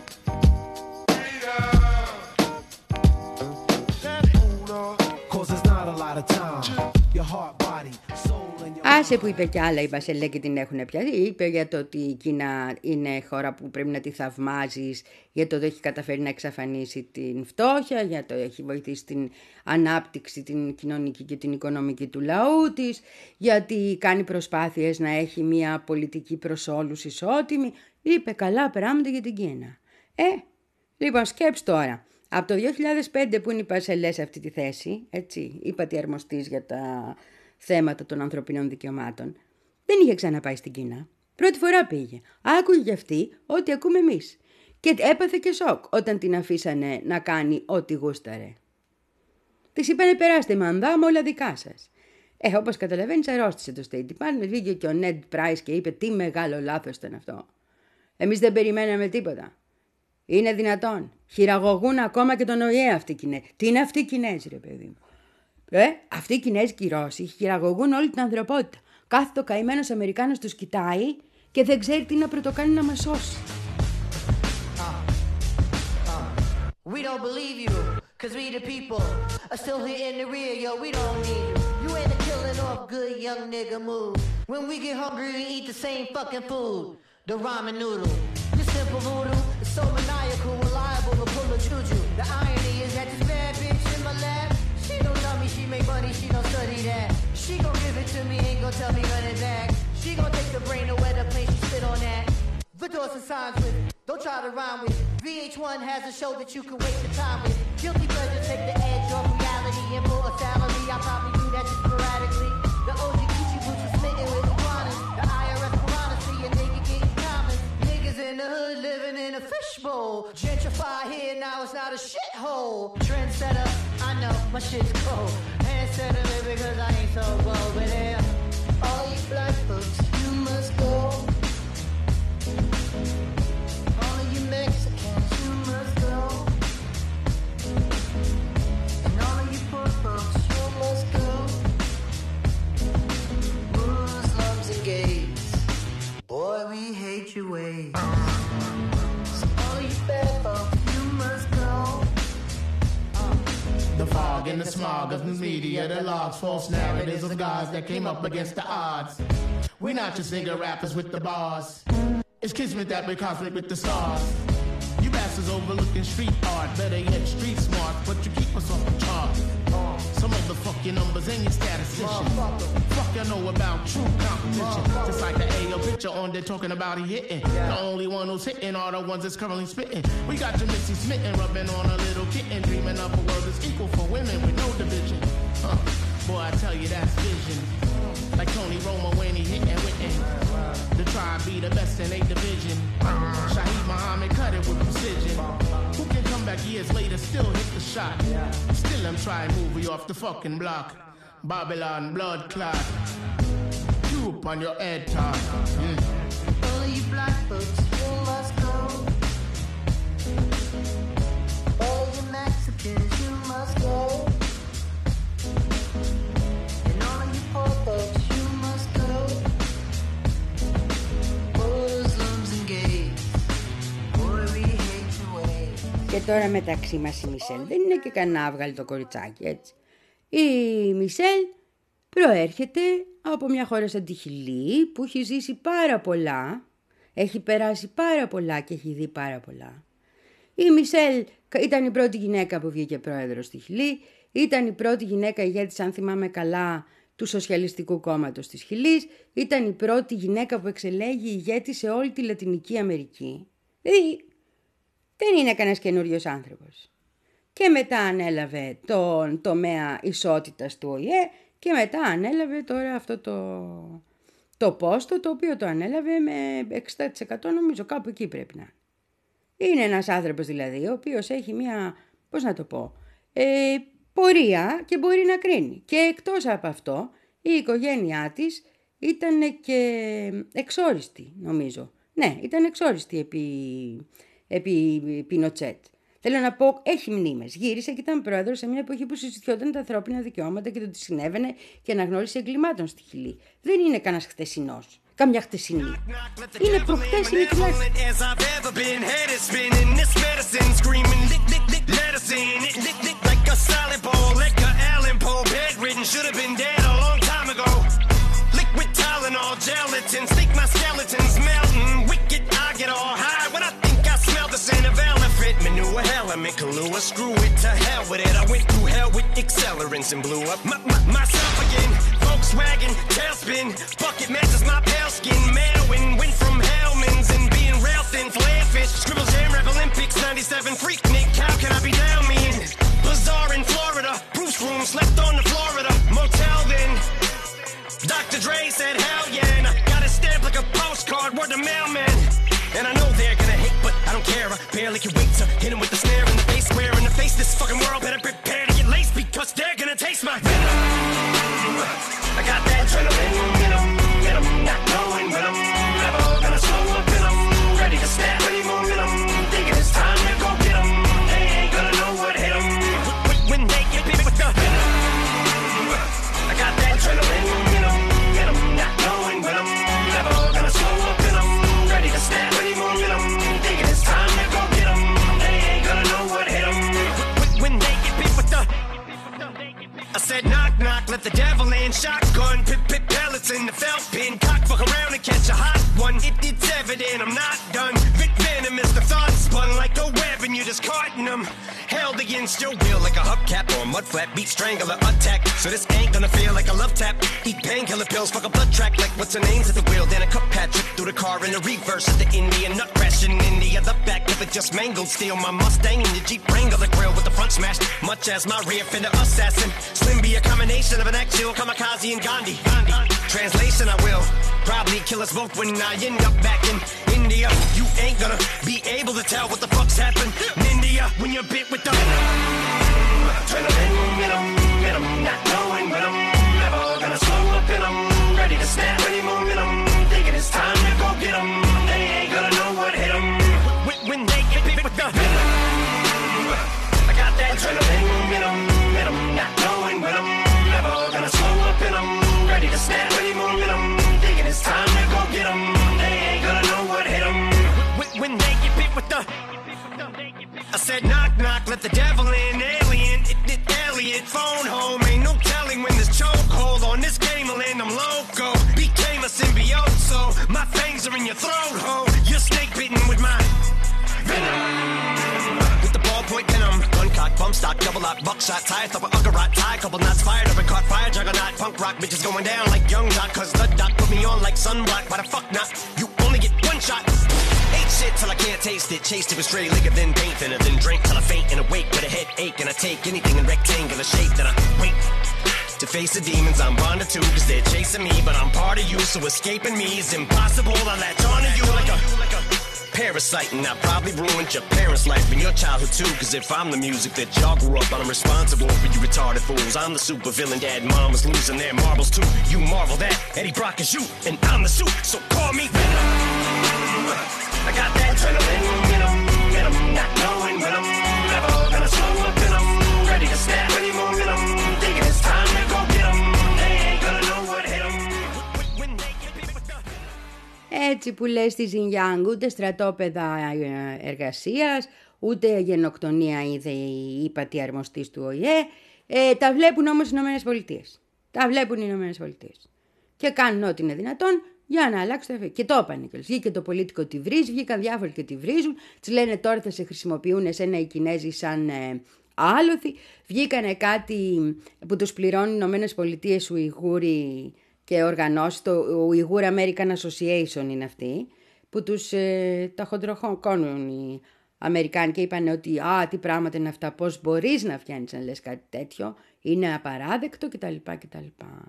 freedom. Hold on, 'cause there's not a lot of time. Your heart, body, soul and your... Άσε που είπε κι άλλα η Μπασελέ και την έχουν πιάσει. Είπε για το ότι η Κίνα είναι χώρα που πρέπει να τη θαυμάζεις, για το ότι έχει καταφέρει να εξαφανίσει την φτώχεια, για το ότι έχει βοηθήσει την ανάπτυξη, την κοινωνική και την οικονομική του λαού της, γιατί κάνει προσπάθειες να έχει μια πολιτική προς όλους ισότιμη. Είπε καλά πράγματα για την Κίνα. Ε, λοιπόν σκέψου τώρα. Από το δύο χιλιάδες πέντε που είναι η Μπασελέ σε αυτή τη θέση, έτσι, είπατε αρμοστής για τα θέματα των ανθρωπινών δικαιωμάτων, δεν είχε ξαναπάει στην Κίνα. Πρώτη φορά πήγε. Άκουγε γι' αυτή ό,τι ακούμε εμείς. Και έπαθε και σοκ όταν την αφήσανε να κάνει ό,τι γούσταρε. Της είπανε περάστε μανδά με όλα δικά σας. Ε, όπως καταλαβαίνεις αρρώστησε το State Department, βγήκε και ο Ned Price και είπε τι μεγάλο λάθος ήταν αυτό. Εμείς δεν περιμέναμε τίποτα. Είναι δυνατόν. Χειραγωγούν ακόμα και τον Ο Ε Ε αυτοί οι Κινέζοι. Τι είναι αυτοί οι Κινέζοι, ρε παιδί μου. Ε, αυτοί οι Κινέζοι και οι Ρώσοι χειραγωγούν όλη την ανθρωπότητα. Κάθε ο καημένος Αμερικάνος τους κοιτάει και δεν ξέρει τι να πρωτοκάνει να μας σώσει. We don't believe you, cause we the people are still here in the rear, yo, we don't need you. You ain't a killing off good young nigga move. When we get hungry, we eat the same fucking food, the ramen noodle. Your simple voodoo is so maniacal, reliable to pull a juju. The irony is that this bad bitch in my lap, she don't tell me she make money, she don't study that. She gon' give it to me, ain't gon' tell me run it back. She gon' take the brain away, the plane, she spit on that. The doors and signs with it, don't try to rhyme with it. V H one has a show that you can waste your time with. Guilty pleasure take the edge off reality and for a salary. I probably do that just sporadically. The O G Gucci boots are smitten with iguanas. The I R S piranha see a nigga getting common. Niggas in the hood living in a fishbowl. Gentrify here, now it's not a shithole. Trendsetter, I know my shit's cold. Handsetter because I ain't so bold. But yeah, all you black folks, you must go. All of you Mexicans, you must go. And all of you poor folks, you must go. Muslims and gays, boy, we hate your ways. So all you bad folks, you must go. The fog and the smog of the media, the logs, false narratives of gods that came up against the odds. We're not just nigga rappers with the bars. It's kismet that we conflict with the stars. You bastards overlooking street art, better yet street smart, but you keep us off the chart. Some of the fuck your numbers and your statistician. Fuck you know about true competition. Just like the A O picture on there talking about he hitting. The only one who's hitting are the ones that's currently spitting. We got your Missy smitten, rubbing on a little kitten, dreaming of a world that's equal for women with no division. Huh. Boy, I tell you that's vision. Like Tony Romo when he hitting with it. To try and be the best in a division. Shaheed Muhammad cut it with precision. Who can come back years later, still hit the shot? Still I'm trying to move you off the fucking block. Babylon blood clot. You up on your head top. Yeah. All you black folks, you must go. All you Mexicans, you must go. And all you poor folks, you must go. Muslims and gays, boy, we hate your ways. Και τώρα μεταξύ μας η Μισελ δεν είναι και κανένα άβγαλτο κοριτσάκι, έτσι. Η Μισελ προέρχεται από μια χώρα σαν τη Χιλή που έχει ζήσει πάρα πολλά, έχει περάσει πάρα πολλά και έχει δει πάρα πολλά. Η Μισελ ήταν η πρώτη γυναίκα που βγήκε πρόεδρος στη Χιλή, ήταν η πρώτη γυναίκα ηγέτης, αν θυμάμαι καλά, του Σοσιαλιστικού Κόμματος της Χιλής, ήταν η πρώτη γυναίκα που εξελέγει ηγέτη σε όλη τη Λατινική Αμερική. Δηλαδή δεν είναι κανένας καινούριος άνθρωπος. Και μετά ανέλαβε τον τομέα ισότητας του Ο Ε Ε και μετά ανέλαβε τώρα αυτό το, το πόστο, το οποίο το ανέλαβε με εξήντα τοις εκατό νομίζω, κάπου εκεί πρέπει να είναι. Είναι ένας άνθρωπος δηλαδή, ο οποίος έχει μια, πώς να το πω, ε, πορεία και μπορεί να κρίνει. Και εκτός από αυτό, η οικογένειά της ήταν και εξόριστη νομίζω. Ναι, ήταν εξόριστη επί, επί Πινοτσέτ. Θέλω να πω, έχει μνήμες. Γύρισε και ήταν πρόεδρος σε μια εποχή που συζητιόταν τα ανθρώπινα δικαιώματα και το τι συνέβαινε και αναγνώριση εγκλημάτων στη Χιλή. Δεν είναι κανένας χτεσινός. Καμιά χτεσινή. Είναι προχτές, είναι τουλάχιστον. Manure element, Kahlua, screw it to hell with it. I went through hell with accelerants and blew up my, my, myself again. Volkswagen, tailspin, bucket matches my pale skin. Mailwin, went from Hellman's and being rail thin, flarefish. Scribble Jam Rap Olympics, ninety-seven freak Nick. How can I be down me in Bazaar in Florida? Bruce room, slept on the Florida motel then. Doctor Dre said hell yeah, and I got a stamp like a postcard, word to mailman. And I know they're gonna hate, but I don't care. I barely can wait to hit them with the snare in the face. Square in the face, this fucking world better prepare to get laced because they're gonna taste my venom. I got that adrenaline in them, in them, not knowing when I'm never gonna slow up in them. Ready to snap any momentum, thinking it's time to go get them. They ain't gonna know what hit them when they get bit with the venom. I got that adrenaline in them, in them, not knowing when I'm never gonna slow up in them. Ready to snap any momentum, thinking it's time to go get them. They ain't gonna know what hit them when they get bit with the. I said knock knock, let the devil in. Shotgun, pip pip pellets in the felt pin. Cock fuck around and catch a hot one. It, it's evident I'm not done. Bit venom is the thought spun like a web and you're just carting them. Held against your will like a hubcap or a mud flap. Beat strangler attack. So this ain't gonna feel like a love tap. Eat painkiller pills, fuck a blood track like what's her name's at the wheel. Then a cup patch trip through the car in the reverse of the Indian nut crash in India. The back of it just mangled. Steal my Mustang and the Jeep Wrangler grill with the front smashed. Much as my rear fender assassin. Slim be a combination of an actual kamikaze and Gandhi. Gandhi. Translation I will probably kill us both when I end up back in India. You ain't gonna be able to tell what the fuck's happened in India when you're bit with the adrenaline in them, in them, not knowing when I'm never gonna slow up in them. Ready to snap any momentum, thinking it's time to go get them. They ain't gonna know what hit them when they get bit with the I got that adrenaline in them, in them, not knowing when I'm never gonna slow up in them. Ready to snap any momentum, thinking it's time to go get them. They ain't gonna know what hit them when they get bit with the I said knock knock, let the devil in. Alien, it, it, Elliot, phone home. Ain't no telling when this chokehold on this game will end. I'm loco, became a symbiote, so my fangs are in your throat, ho. You're snake bitten with my venom. With the ballpoint venom, gun cock, bump stock, double lock, buckshot, tie, thump a uggerot, tie, couple knots fired up and caught fire, juggernaut, punk rock, bitches going down like young doc, cause the doc put me on like sunblock. Why the fuck not? You only get one shot. Ate shit till I can't taste it. Chased it with stray liquor, then paint thinner, then drink till I faint and awake with a headache. And I take anything in rectangular shape, then I wait. to face the demons I'm bonded to, cause they're chasing me, but I'm part of you, so escaping me is impossible. I latch onto you like a, like a parasite, and I probably ruined your parents' life and your childhood too, cause if I'm the music that y'all grew up on, I'm responsible for you retarded fools. I'm the super villain, dad and mom was losing their marbles too. You marvel that Eddie Brock is you, and I'm the suit, so call me Venom. I got that adrenaline in 'em, in 'em, not knowing when I'm never gonna slow up in 'em, ready to snap any more in 'em, thinking it's time to go get 'em, they ain't gonna know what hit 'em. Έτσι που λες στη Ζινγιάνγκ, ούτε στρατόπεδα εργασίας, ούτε γενοκτονία είδε η ύπατη αρμοστής του Ο Η Ε, ε, τα βλέπουν όμως οι Ηνωμένες Πολιτείες. Τα βλέπουν οι Ηνωμένες Πολιτείες. Και κάνουν ό,τι είναι δυνατόν για να αλλάξουν το εφέ. Και το είπανε κιόλας. Βγήκε το πολίτικο τη βρίζει, βγήκαν διάφοροι και τη βρίζουν. Τις λένε τώρα θα σε χρησιμοποιούν εσένα οι Κινέζοι σαν ε, άλοθη. Βγήκανε κάτι που τους πληρώνουν οι Ηνωμένες Πολιτείες Ουιγούροι και οργανώσει, το Uyghur American Association είναι αυτή, που τους ε, τα χοντροχώνουν οι Αμερικάνοι και είπαν ότι α, τι πράγματα είναι αυτά, πώς μπορείς να βγαίνεις να λες κάτι τέτοιο, είναι απαράδεκτο κτλ. κτλ.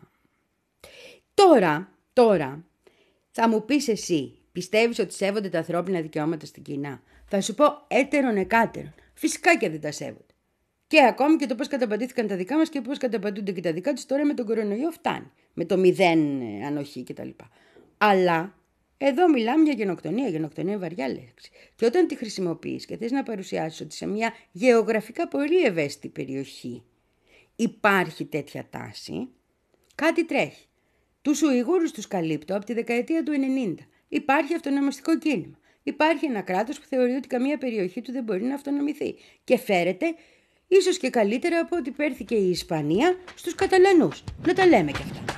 Τώρα, τώρα, θα μου πεις εσύ, πιστεύεις ότι σέβονται τα ανθρώπινα δικαιώματα στην Κίνα? Θα σου πω έτερον εκάτερον, φυσικά και δεν τα σέβονται. Και ακόμη και το πώς καταπατήθηκαν τα δικά μας και πώς καταπατούνται και τα δικά τους τώρα με τον κορονοϊό φτάνει. Με το μηδέν ανοχή κτλ. Αλλά εδώ μιλάμε για γενοκτονία. Γενοκτονία είναι βαριά λέξη. Και όταν τη χρησιμοποιείς και θες να παρουσιάσεις ότι σε μια γεωγραφικά πολύ ευαίσθητη περιοχή υπάρχει τέτοια τάση, κάτι τρέχει. Τους Ουιγούρους τους καλύπτω από τη δεκαετία του ενενήντα. Υπάρχει αυτονομιστικό κίνημα. Υπάρχει ένα κράτος που θεωρεί ότι καμία περιοχή του δεν μπορεί να αυτονομηθεί. Και φέρεται ίσως και καλύτερα από ό,τι πέρθηκε η Ισπανία στους Καταλανούς. Να τα λέμε κι αυτά.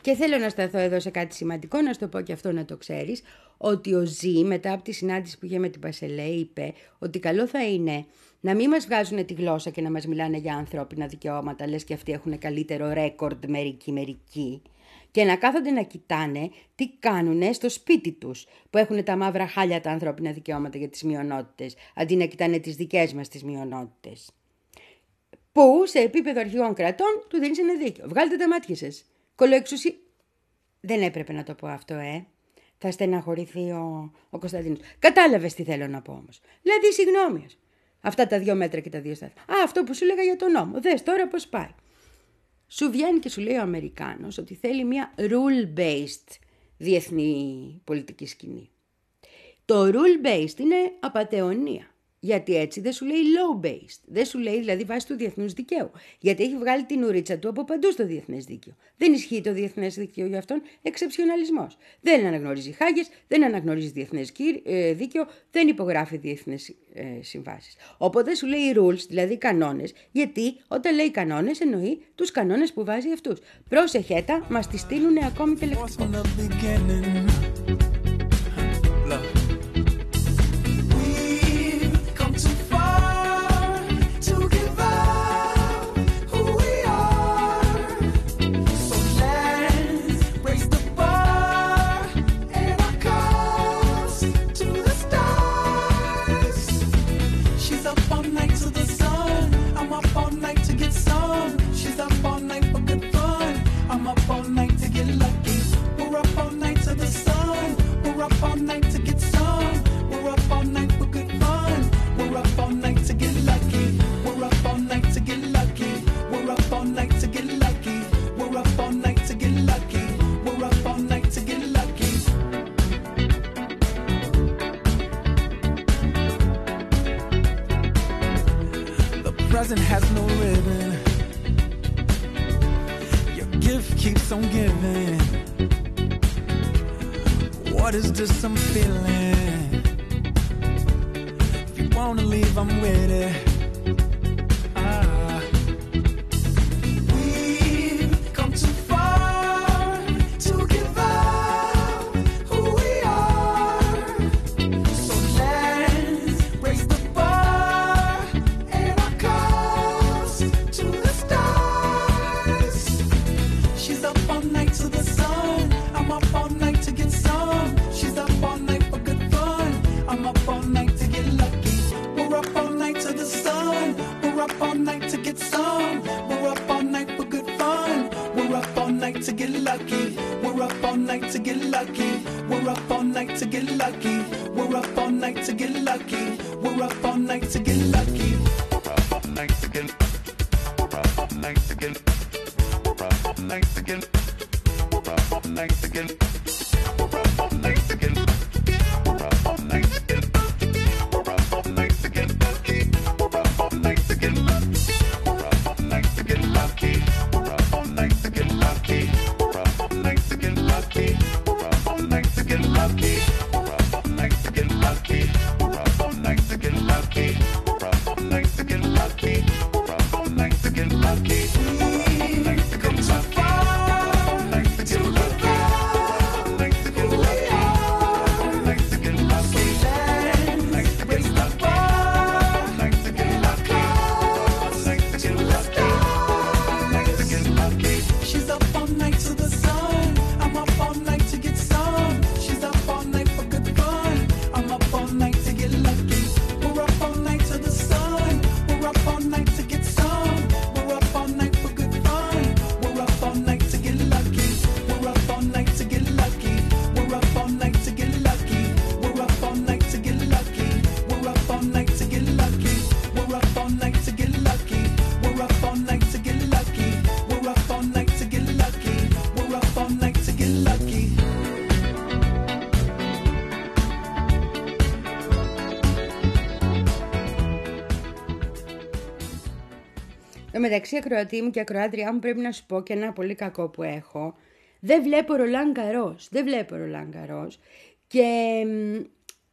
Και θέλω να σταθώ εδώ σε κάτι σημαντικό, να σου το πω και αυτό να το ξέρεις, ότι ο Ζη μετά από τη συνάντηση που είχε με την Μπασελέ είπε ότι καλό θα είναι να μην μας βγάζουν τη γλώσσα και να μας μιλάνε για ανθρώπινα δικαιώματα, λες και αυτοί έχουν καλύτερο ρέκορντ μερικοί-μερικοί, και να κάθονται να κοιτάνε τι κάνουνε στο σπίτι τους, που έχουν τα μαύρα χάλια τα ανθρώπινα δικαιώματα για τις μειονότητες, αντί να κοιτάνε τις δικές μας τις μειονότητες. Που σε επίπεδο αρχηγών κρατών του δίνεις ένα δίκιο. Βγάλτε τα μάτια σας. Κολοεξουσία. Δεν έπρεπε να το πω αυτό, ε. Θα στεναχωρηθεί ο, ο Κωνσταντίνος. Κατάλαβες τι θέλω να πω όμως. Δηλαδή, συγγνώμη. Αυτά τα δύο μέτρα και τα δύο στάθη. Α, αυτό που σου λέγα για τον νόμο. Δες τώρα πώς πάει. Σου βγαίνει και σου λέει ο Αμερικάνος ότι θέλει μια rule-based διεθνή πολιτική σκηνή. Το rule-based είναι απατεωνία. Γιατί έτσι δεν σου λέει law-based. Δεν σου λέει δηλαδή βάσει του διεθνούς δικαίου. Γιατί έχει βγάλει την ουρίτσα του από παντού στο διεθνές δίκαιο. Δεν ισχύει το διεθνές δίκαιο για αυτόν, εξεψιοναλισμός. Δεν αναγνωρίζει χάγες, δεν αναγνωρίζει διεθνές δίκαιο, δεν υπογράφει διεθνές ε, συμβάσεις. Οπότε σου λέει rules, δηλαδή κανόνες, γιατί όταν λέει κανόνες εννοεί τους κανόνες που βάζει αυτούς. Πρόσεχέτα, μας τη στείλουν ακόμη και λεκτικό. Present has no ribbon. Your gift keeps on giving. What is this I'm feeling? If you wanna leave, I'm with it. Ah. We've come too far to give up who we are. So let's raise the bar and our cups to the stars. She's up all night to the sun. I'm up all night to get some. She's up all night for good fun. I'm up all night to get lucky. We're up all night to the sun. We're up all night to get some. We're up all night for good fun. We're up all night to get lucky. We're up all night to get lucky. We're up all night to get lucky. We're up all night to get lucky. We're up all night to get lucky. We're up all night to get. We're up all night to get. We're up all night to get. We're up all night to get. We're up all night to get. We're up all night to get. We're up all night to get lucky. We're up all night to get lucky. We're up all night to get lucky. We're up all night to get lucky. We're up all night to get lucky. We're up all night to get lucky. We're up all night to get lucky. We're up all night to get lucky. We're up all night to get lucky. We're up all night to get lucky. Μεταξύ ακροατή μου και ακροάτριά μου πρέπει να σου πω και ένα πολύ κακό που έχω. Δεν βλέπω Ρολάν Γκαρός. Δεν βλέπω Ρολάν Γκαρός. Και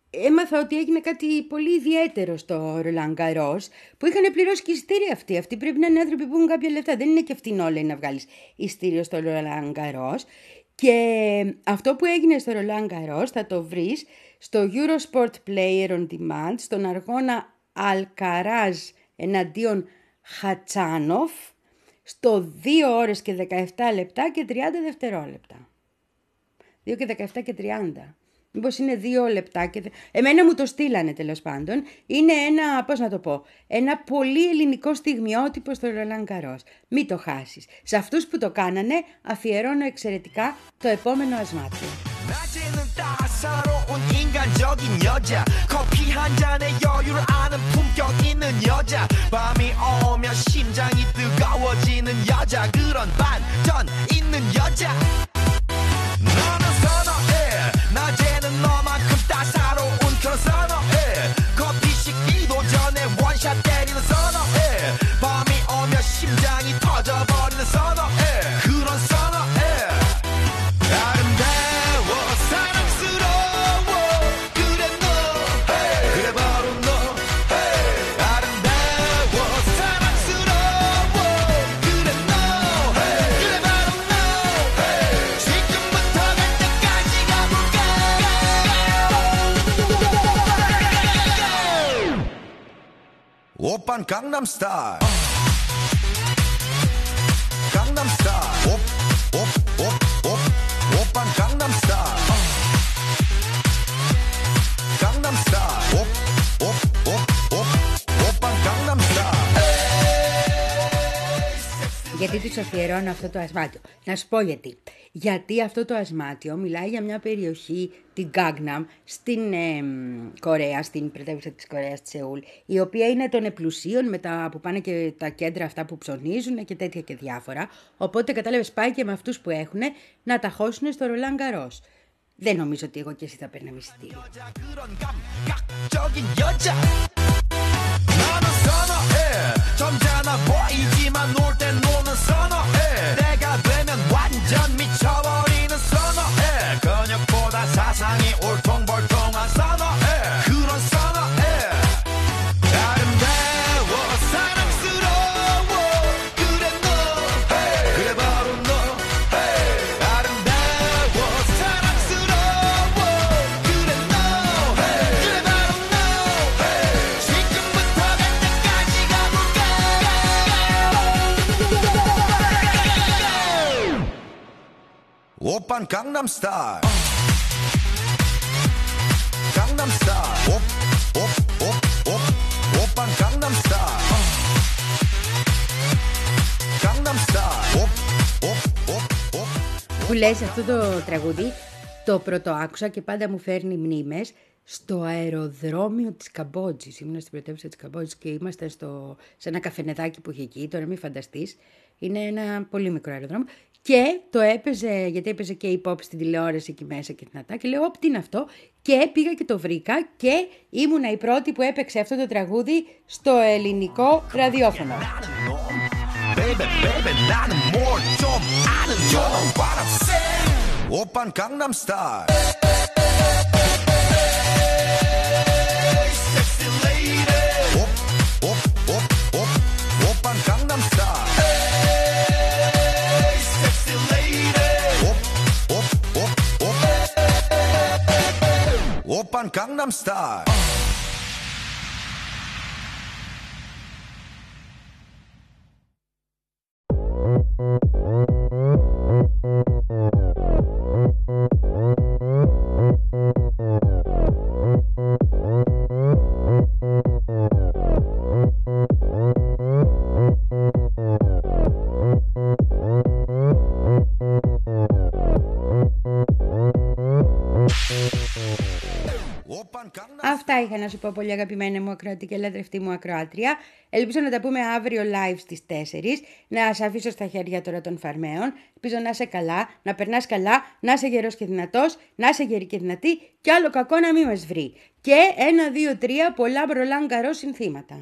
έμαθα ότι έγινε κάτι πολύ ιδιαίτερο στο Ρολάν Γκαρός, που είχαν πληρώσει και εισιτήρια αυτοί. Αυτοί πρέπει να είναι άνθρωποι που έχουν κάποια λεφτά. Δεν είναι και αυτήν όλα να βγάλεις εισιτήριο στο Ρολάν Γκαρός. Και αυτό που έγινε στο Ρολάν Γκαρός θα το βρεις στο Eurosport Player on Demand, στον αγώνα Αλκαράζ εναντίον Χατσάνοφ, στο δύο ώρες και δεκαεπτά λεπτά και τριάντα δευτερόλεπτα. δύο και δεκαεπτά και τριάντα. Μήπως είναι δύο λεπτά και... Εμένα μου το στείλανε τέλος πάντων. Είναι ένα, πώς να το πω, ένα πολύ ελληνικό στιγμιότυπο στο Ρολάν Γκαρός. Μην το χάσεις. Σε αυτούς που το κάνανε αφιερώνω εξαιρετικά το επόμενο ασμάτιο. 낮에는 따사로운 인간적인 여자 커피 한 잔에 여유를 아는 품격 있는 여자 밤이 오면 심장이 뜨거워지는 여자 그런 반전 있는 여자 너는 선어해 낮에는 너만큼 따사로운 그런 선어해 커피 식기도 전에 원샷 때리는 선어해 밤이 오면 심장이 터져버리는 선어해 그런 선어해 아름다워 사랑스러워 그래 너 그래 바로 너 아름다워 사랑스러워 그래 너 그래 바로 너 지금부터 갈 때까지 가볼까 오빤 강남스타일 강남스타일 옵옵옵옵 오빤 강남스타일 강남스타일 옵옵옵옵 오빤 강남스타일 Γιατί τους αφιερώνω αυτό το ασμάτιο? Να σου πω γιατί. Γιατί αυτό το ασμάτιο μιλάει για μια περιοχή, την Gangnam, στην ε, Κορέα, στην πρωτεύουσα της Κορέας, τη Σεούλ, η οποία είναι των επλουσίων, με τα που πάνε και τα κέντρα αυτά που ψωνίζουν και τέτοια και διάφορα. Οπότε κατάλαβες, πάει και με αυτούς που έχουν να τα χώσουν στο Ρολάν Γκαρός. Δεν νομίζω ότι εγώ και εσύ θα παίρναμε εισιτήριο. 나는 선어해 점잖아 보이지만 놀 땐 노는 선어해 내가 되면 완전 미쳐버리는 선어해 근육보다 사상이 울퉁불퉁한 선어해 그런 선어해 아름다워 사랑스러워 그래 너 그래 바로 너 아름다워 사랑스러워 그래 너 그래 바로 너 지금부터 갈 때까지 가볼까 오빤 강남스타일 강남스타일 옵옵옵옵 오빤 강남스타일 강남스타일 옵옵옵옵 Που λες αυτό το τραγούδι, το πρώτο άκουσα και πάντα μου φέρνει μνήμες στο αεροδρόμιο της Καμπότζης. Ήμουν στην πρωτεύουσα της Καμπότζης και είμαστε στο, σε ένα καφενεδάκι που είχε εκεί, τώρα μην φανταστείς. Είναι ένα πολύ μικρό αεροδρόμιο και το έπαιζε, γιατί έπαιζε και η pop στην τηλεόραση εκεί μέσα και δυνατά και λέω, όπ, τι είναι αυτό, και πήγα και το βρήκα και ήμουνα η πρώτη που έπαιξε αυτό το τραγούδι στο ελληνικό ραδιόφωνο. Baby, baby, 나는 뭘 좀 아는 You know what I'm saying 오빤 강남스타일 Sexy lady 옵옵옵옵 오빤 강남스타일 Sexy lady 옵옵옵옵 오빤 강남스타일 Αυτά είχα να σου πω, πολύ αγαπημένη μου ακροατή και λατρευτή μου ακροάτρια. Ελπίζω να τα πούμε αύριο live στις τέσσερις. Να σε αφήσω στα χέρια τώρα των φαρμαίων. Ελπίζω να είσαι καλά, να περνάς καλά, να είσαι γερός και δυνατός, να είσαι γερή και δυνατή και άλλο κακό να μην μας βρει. Και ένα, δύο, τρία, πολλά Ρολάν Γκαρός συνθήματα.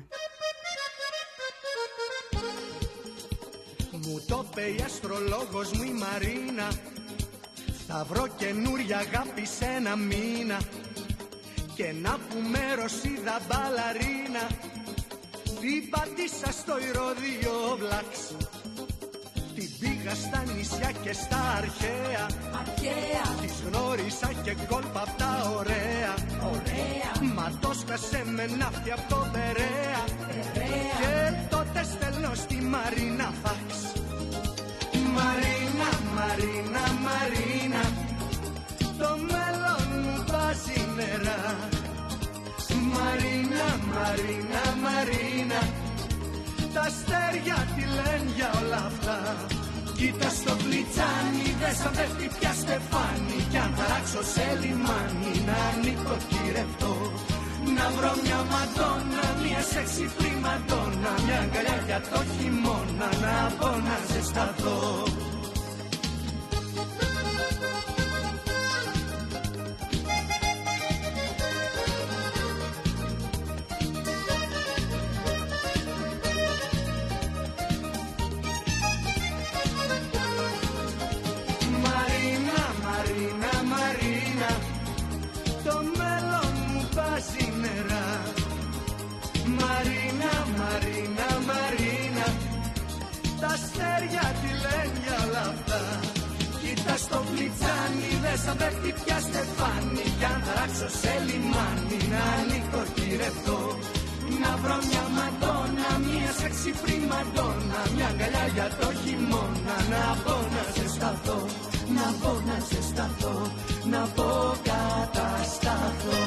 Μου το είπε η αστρολόγος μου η Μαρίνα, θα βρω καινούρια αγάπη σε ένα μήνα. Και να πούμε Ρωσίδα μπαλαρίνα, την πατήσα στο ηρώδιο Βλάξ. Την πήγα στα νησιά και στα αρχαία, αρχαία. Τις γνώρισα και κόλπα απ' τα ωραία, ωραία. Μα το σκάσε με ναύτη απ' το Περαία, και τότε στέλνω στη Μαρίνα φάξ. Μαρίνα, Μαρίνα, Μαρίνα, το μέλλον μου βάζει νερά. Μαρίνα, Μαρίνα, Μαρίνα, τα αστέρια τι λένε για όλα αυτά. Κοίτα στο πλιτσάνι, δε σαν πέφτει πια στεφάνι. Κι αν ταράξω σε λιμάνι να νοικοκυρευτώ, να βρω μια μαντόνα, μια σεξι πριμαντόνα, μια αγκαλιά για το χειμώνα, να πω να ζεσταθώ. Μαρίνα, Μαρίνα, Μαρίνα, τα αστέρια τι λένε για όλα αυτά. Κοίτα στο πλιτσάνι, δε σαν πέφτει πια στεφάνι. Κι αν ταράξω σε λιμάνι να νοικοκυρευτώ, να βρω μια μαντόνα, μια σεξι πριμαντόνα, μια αγκαλιά για το χειμώνα, να πω να ζεσταθώ, να πω να ζεσταθώ, να πω κατασταθώ.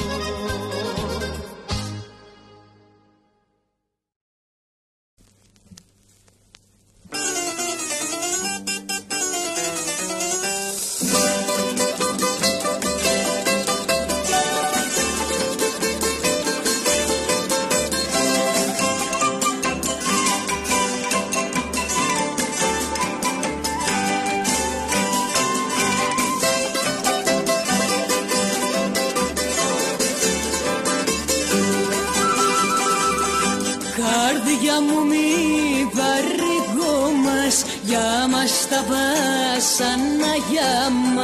Τα βάσανα για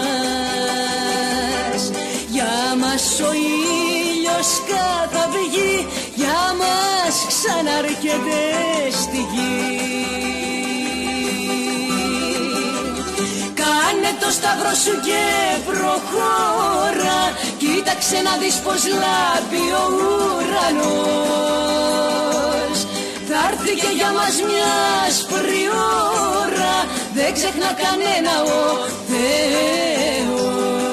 μας, για μας ο ήλιος καταυγεί, για μας ξαναρκεται στη γη. Κάνε το σταυρό σου και προχώρα, κοίταξε να δεις πως λάμπει ο ουρανός. Θα έρθει και για μας μια άσπρη ώρα, δεν ξεχνά κανένα ο Θεός.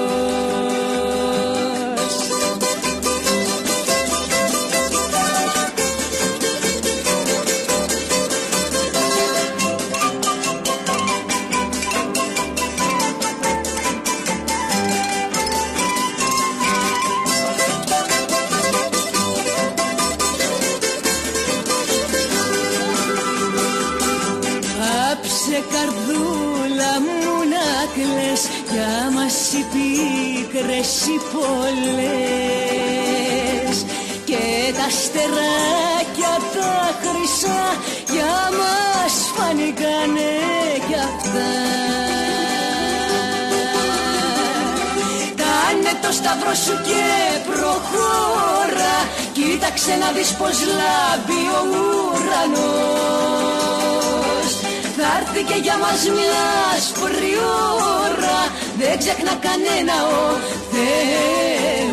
Καρδούλα μου να κλαις, για μας οι πίκρες οι πολλές, και τα αστεράκια τα χρυσά για μας φανήκανε κι αυτά. Κάνε το σταυρό σου και προχώρα, κοίταξε να δεις πως λάμπει ο ουρανός. Θα έρθει και για μας μια άσπρη ώρα, δεν ξεχνά κανένα ο Θεός.